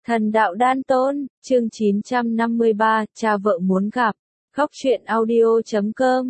Thần đạo đan tôn, chương 953, cha vợ muốn gặp. Góc truyện audio.com.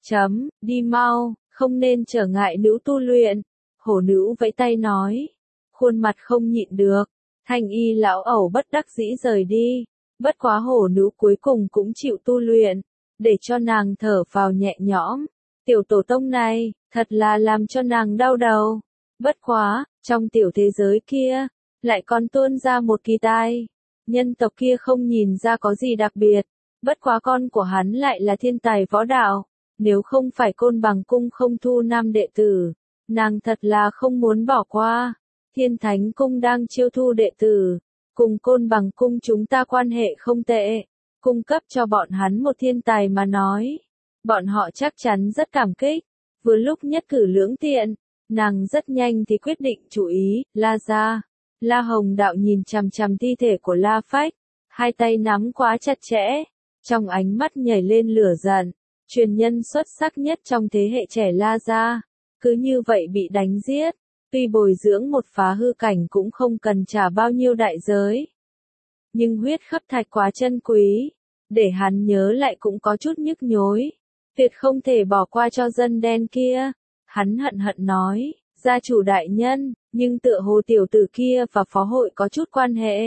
Đi mau, không nên trở ngại nữ tu luyện. Hổ nữ vẫy tay nói. Khuôn mặt không nhịn được. Thanh y lão ẩu bất đắc dĩ rời đi. Bất quá hổ nữ cuối cùng cũng chịu tu luyện. Để cho nàng thở vào nhẹ nhõm. Tiểu tổ tông này, thật là làm cho nàng đau đầu. Bất quá, trong tiểu thế giới kia, lại còn tuôn ra một kỳ tài. Nhân tộc kia không nhìn ra có gì đặc biệt. Bất quá con của hắn lại là thiên tài võ đạo. Nếu không phải Côn Bằng cung không thu nam đệ tử, nàng thật là không muốn bỏ qua. Thiên Thánh cung đang chiêu thu đệ tử. Cùng Côn Bằng cung chúng ta quan hệ không tệ. Cung cấp cho bọn hắn một thiên tài mà nói. Bọn họ chắc chắn rất cảm kích. Vừa lúc nhất cử lưỡng tiện, nàng rất nhanh thì quyết định chú ý, La ra. La Hồng Đạo nhìn chằm chằm thi thể của La Phách, hai tay nắm quá chặt chẽ, trong ánh mắt nhảy lên lửa giận, truyền nhân xuất sắc nhất trong thế hệ trẻ La gia, cứ như vậy bị đánh giết, tuy bồi dưỡng một phá hư cảnh cũng không cần trả bao nhiêu đại giới. Nhưng huyết khắp thạch quá chân quý, để hắn nhớ lại cũng có chút nhức nhối, tuyệt không thể bỏ qua cho dân đen kia, hắn hận hận nói. Gia chủ đại nhân, nhưng tựa hồ tiểu tử kia và phó hội có chút quan hệ.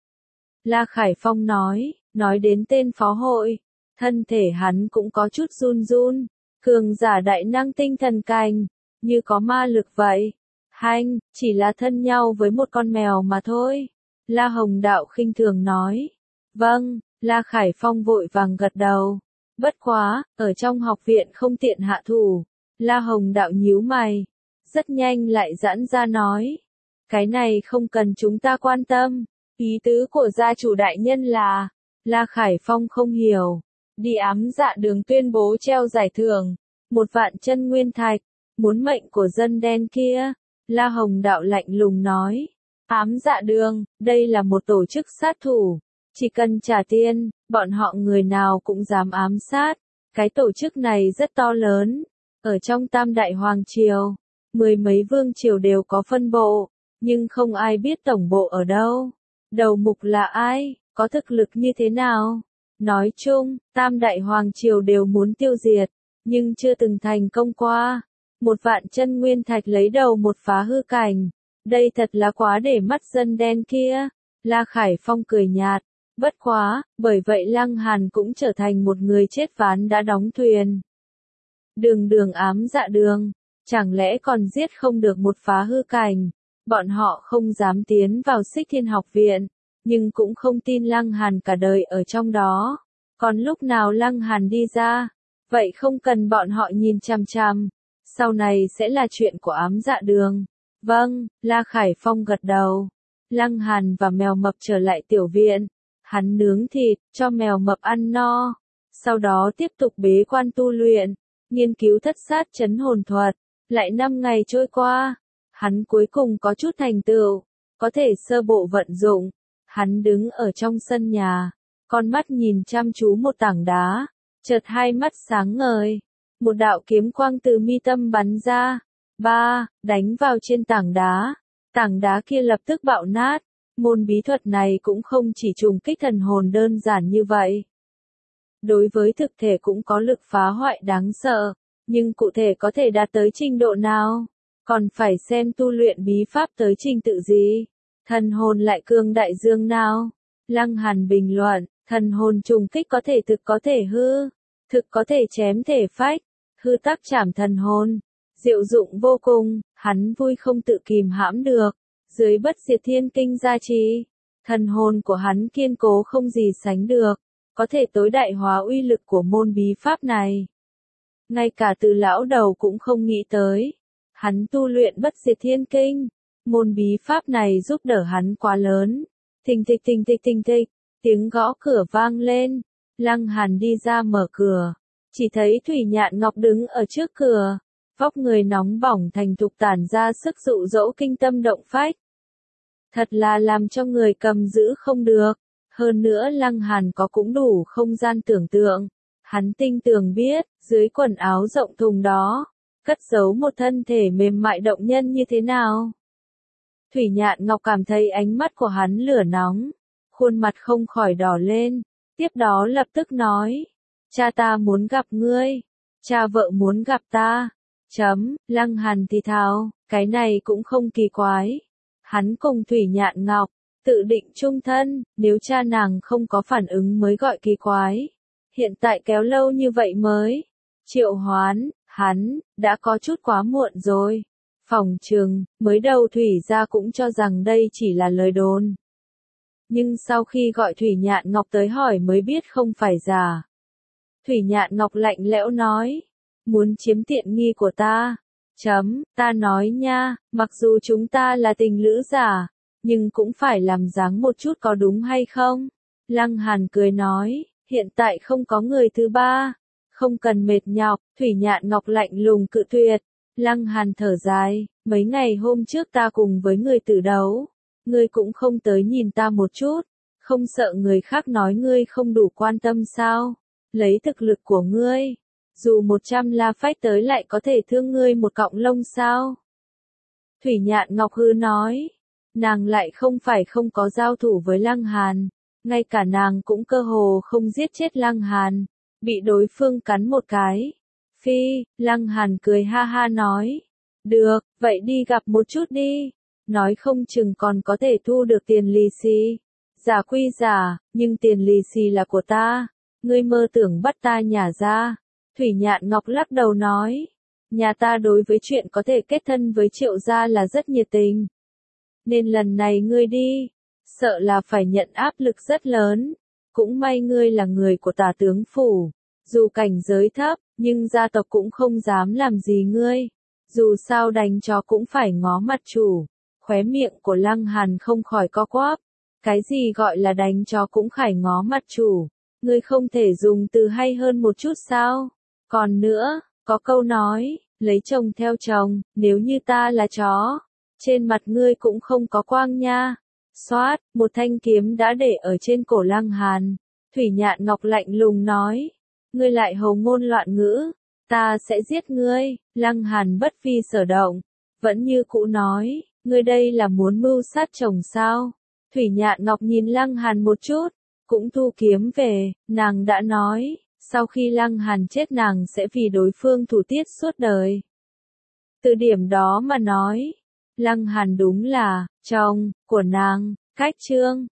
La Khải Phong nói đến tên phó hội, thân thể hắn cũng có chút run run, cường giả đại năng tinh thần cành, như có ma lực vậy. Hanh, chỉ là thân nhau với một con mèo mà thôi. La Hồng Đạo khinh thường nói. Vâng, La Khải Phong vội vàng gật đầu. Bất quá, ở trong học viện không tiện hạ thủ. La Hồng Đạo nhíu mày. Rất nhanh lại giãn ra nói. Cái này không cần chúng ta quan tâm. Ý tứ của gia chủ đại nhân là, La Khải Phong không hiểu. Đi ám dạ đường tuyên bố treo giải thưởng. 1.000.000 chân nguyên thạch. Muốn mệnh của dân đen kia. La Hồng Đạo lạnh lùng nói. Ám dạ đường, đây là một tổ chức sát thủ. Chỉ cần trả tiền, bọn họ người nào cũng dám ám sát. Cái tổ chức này rất to lớn. Ở trong Tam Đại Hoàng Triều. 10 mấy vương triều đều có phân bộ, nhưng không ai biết tổng bộ ở đâu. Đầu mục là ai, có thực lực như thế nào? Nói chung, Tam Đại Hoàng Triều đều muốn tiêu diệt, nhưng chưa từng thành công qua. 1.000.000 chân nguyên thạch lấy đầu một phá hư cảnh. Đây thật là quá để mắt dân đen kia. La Khải Phong cười nhạt. Bất quá, bởi vậy Lăng Hàn cũng trở thành một người chết ván đã đóng thuyền. Đường ám dạ đường. Chẳng lẽ còn giết không được một phá hư cảnh? Bọn họ không dám tiến vào Xích Thiên học viện, nhưng cũng không tin Lăng Hàn cả đời ở trong đó. Còn lúc nào Lăng Hàn đi ra, vậy không cần bọn họ nhìn chằm chằm. Sau này sẽ là chuyện của ám dạ đường. Vâng, La Khải Phong gật đầu. Lăng Hàn và mèo mập trở lại tiểu viện. Hắn nướng thịt, cho mèo mập ăn no. Sau đó tiếp tục bế quan tu luyện, nghiên cứu thất sát chấn hồn thuật. Lại 5 ngày trôi qua, hắn cuối cùng có chút thành tựu, có thể sơ bộ vận dụng. Hắn đứng ở trong sân nhà, con mắt nhìn chăm chú một tảng đá, chợt hai mắt sáng ngời. Một đạo kiếm quang từ mi tâm bắn ra, đánh vào trên tảng đá kia lập tức bạo nát. Môn bí thuật này cũng không chỉ trùng kích thần hồn đơn giản như vậy. Đối với thực thể cũng có lực phá hoại đáng sợ. Nhưng cụ thể có thể đạt tới trình độ nào? Còn phải xem tu luyện bí pháp tới trình tự gì? Thần hồn lại cường đại dương nào? Lăng Hàn bình luận, thần hồn trùng kích có thể thực có thể hư, thực có thể chém thể phách, hư tác chảm thần hồn. Diệu dụng vô cùng, hắn vui không tự kìm hãm được. Dưới bất diệt thiên kinh gia trì, thần hồn của hắn kiên cố không gì sánh được, có thể tối đại hóa uy lực của môn bí pháp này. Ngay cả từ lão đầu cũng không nghĩ tới. Hắn tu luyện bất diệt thiên kinh. Môn bí pháp này giúp đỡ hắn quá lớn. Thình thịch, tiếng gõ cửa vang lên. Lăng Hàn đi ra mở cửa. Chỉ thấy Thủy Nhạn Ngọc đứng ở trước cửa. Vóc người nóng bỏng thành thục tản ra sức dụ dỗ kinh tâm động phách. Thật là làm cho người cầm giữ không được. Hơn nữa Lăng Hàn có cũng đủ không gian tưởng tượng. Hắn tinh tường biết, dưới quần áo rộng thùng đó, cất giấu một thân thể mềm mại động nhân như thế nào. Thủy Nhạn Ngọc cảm thấy ánh mắt của hắn lửa nóng, khuôn mặt không khỏi đỏ lên, tiếp đó lập tức nói, cha ta muốn gặp ngươi, cha vợ muốn gặp ta. Lăng Hàn thì thào, cái này cũng không kỳ quái. Hắn cùng Thủy Nhạn Ngọc, tự định chung thân, nếu cha nàng không có phản ứng mới gọi kỳ quái. Hiện tại kéo lâu như vậy mới triệu hoán, hắn, đã có chút quá muộn rồi. Phỏng chừng, mới đầu Thủy gia cũng cho rằng đây chỉ là lời đồn. Nhưng sau khi gọi Thủy Nhạn Ngọc tới hỏi mới biết không phải giả. Thủy Nhạn Ngọc lạnh lẽo nói, muốn chiếm tiện nghi của ta. Ta nói nha, mặc dù chúng ta là tình lữ giả, nhưng cũng phải làm dáng một chút có đúng hay không? Lăng Hàn cười nói, hiện tại không có người thứ ba, không cần mệt nhọc. Thủy Nhạn Ngọc lạnh lùng cự tuyệt. Lăng Hàn thở dài, mấy ngày hôm trước ta cùng với người tử đấu, ngươi cũng không tới nhìn ta một chút, không sợ người khác nói ngươi không đủ quan tâm sao? Lấy thực lực của ngươi, dù 100 la phách tới lại có thể thương ngươi một cọng lông sao? Thủy Nhạn Ngọc hư nói, nàng lại không phải không có giao thủ với Lăng Hàn, ngay cả nàng cũng cơ hồ không giết chết Lăng Hàn, bị đối phương cắn một cái. Phi, Lăng Hàn cười ha ha nói, được, vậy đi gặp một chút đi, nói không chừng còn có thể thu được tiền lì xì. Giả quy giả, nhưng tiền lì xì là của ta, ngươi mơ tưởng bắt ta nhả ra. Thủy Nhạn Ngọc lắc đầu nói, nhà ta đối với chuyện có thể kết thân với Triệu gia là rất nhiệt tình. Nên lần này ngươi đi, sợ là phải nhận áp lực rất lớn. Cũng may ngươi là người của Tả tướng phủ, dù cảnh giới thấp, nhưng gia tộc cũng không dám làm gì ngươi. Dù sao đánh chó cũng phải ngó mặt chủ. Khóe miệng của Lăng Hàn không khỏi co quắp. Cái gì gọi là đánh chó cũng phải ngó mặt chủ? Ngươi không thể dùng từ hay hơn một chút sao? Còn nữa, có câu nói, lấy chồng theo chồng, nếu như ta là chó, trên mặt ngươi cũng không có quang nha. Xoát, một thanh kiếm đã để ở trên cổ Lăng Hàn. Thủy Nhạn Ngọc lạnh lùng nói, ngươi lại hồ ngôn loạn ngữ, ta sẽ giết ngươi. Lăng Hàn bất vi sở động, vẫn như cũ nói, ngươi đây là muốn mưu sát chồng sao? Thủy Nhạn Ngọc nhìn Lăng Hàn một chút, cũng thu kiếm về, nàng đã nói, sau khi Lăng Hàn chết nàng sẽ vì đối phương thủ tiết suốt đời. Từ điểm đó mà nói, Lăng Hàn đúng là chồng của nàng. Cách chương